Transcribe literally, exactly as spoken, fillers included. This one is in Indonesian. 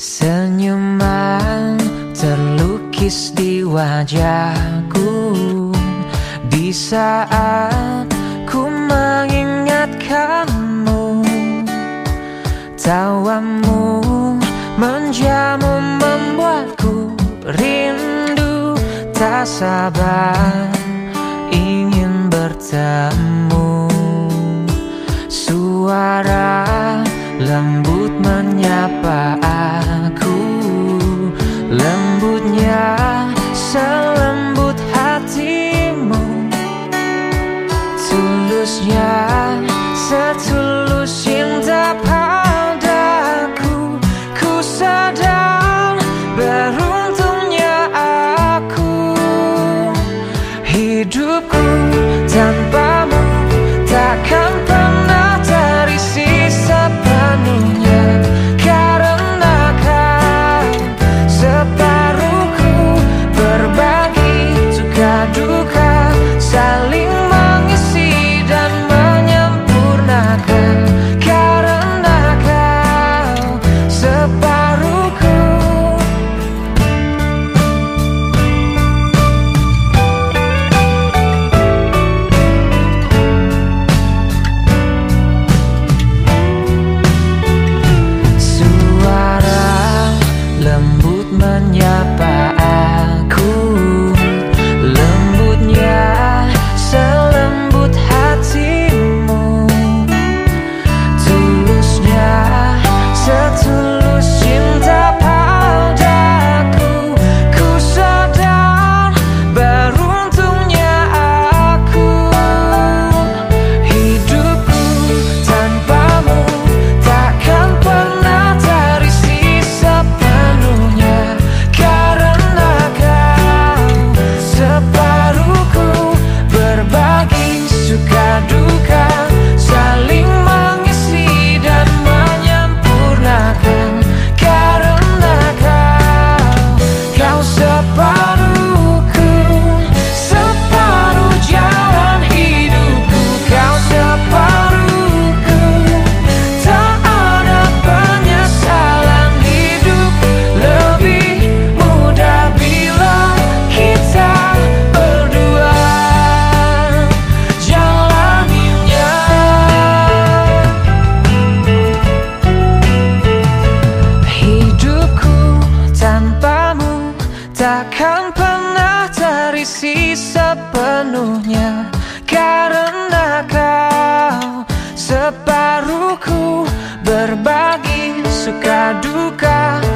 Senyuman terlukis di wajahku di saat ku mengingatkanmu. Tawamu menjamu membuatku rindu, tak sabar ingin bertemu. Suara lembut menyapa aku, lembutnya selembut hatimu, tulusnya setulus cinta padaku. Ku sadar beruntungnya aku, hidupku tanpamu takkan pernah terisi sepenuhnya, karena kau separuhku, berbagi suka duka, saling mengisi dan menyempurnakan, karena kau separuhku. Lembut menyapa aku, lembutnya selembut hatimu, tulusnya setulus cinta padaku. Ku sadar beruntungnya aku, hidupku tanpamu takkan pernah terisi sepenuhnya, karena kau separuhku, berbagi suka duka, saling mengisi dan menyempurnakan, karena kau, kau separuhku, separuh jalan hidupku. Kau separuhku, tak ada penyesalan, hidup lebih mudah bila kita berdua jalaninya. Hidupku tanpamu takkan pernah terisi sepenuhnya, karena kau separuhku, berbagi suka duka,